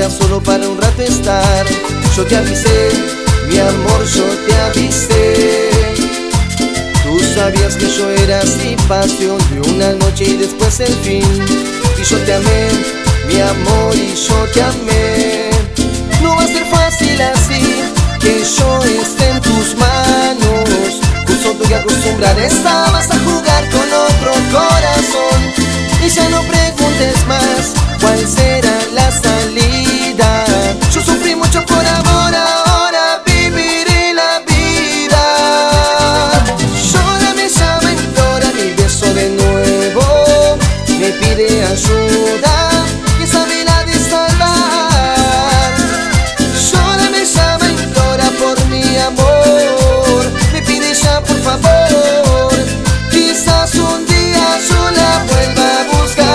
era solo para un rato estar. Yo te avisé, mi amor, yo te avisé. Tú sabías que yo era así, pasión de una noche y después el fin. Y yo te amé, mi amor, y yo te amé. No va a ser fácil así, que yo esté en tus manos. Justo tú que acostumbrar estabas a jugar con otro corazón. Y ya no preguntes más cuál será la salida. Yo sufrí mucho por amor, ahora viviré la vida. Llora, me llama, implora mi beso de nuevo. Me pide ayuda, que sabe la de salvar. Llora, me llama, implora por mi amor. Me pide ya por favor, quizás un día yo la vuelva a buscar.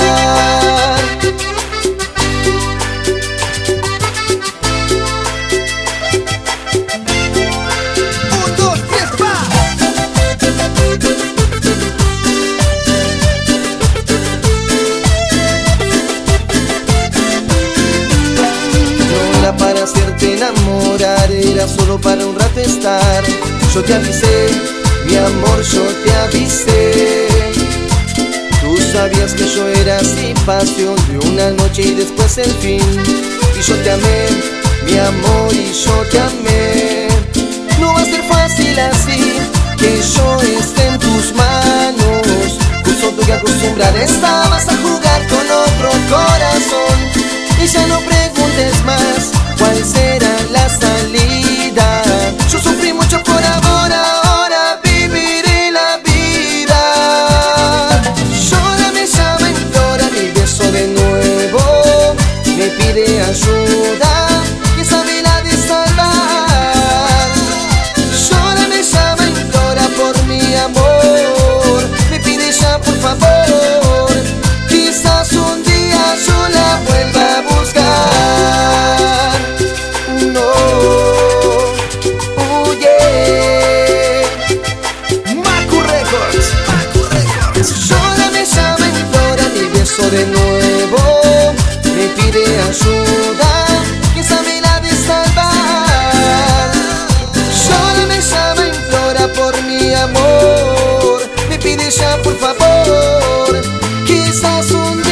Un, dos, tres, va. No era para hacerte enamorar, era solo para un rato estar. Yo te avisé, mi amor, yo te avisé. Tú sabías que yo era así, pasión de una noche y después el fin. Y yo te amé, mi amor, y yo te amé. No va a ser fácil así, que yo esté en tus manos. Justo tú que acostumbrar estabas a jugar con otro corazón. Y ya no preguntes más cuál será la salida. Yo sufrí mucho por amor, ahora viviré la vida. Llora, me llama, implora mi beso de nuevo. Me pide ayuda, que sabe la de salvar. Llora, me llama, implora por mi amor. Me pide ya por favor, quizás un día yo la vuelva a buscar. No, Macu Records. Llora, me llama, implora mi beso de nuevo. Me pide ayuda, que sabe la de salvar. Llora, me llama, implora por mi amor. Me pide ya por favor, quizás un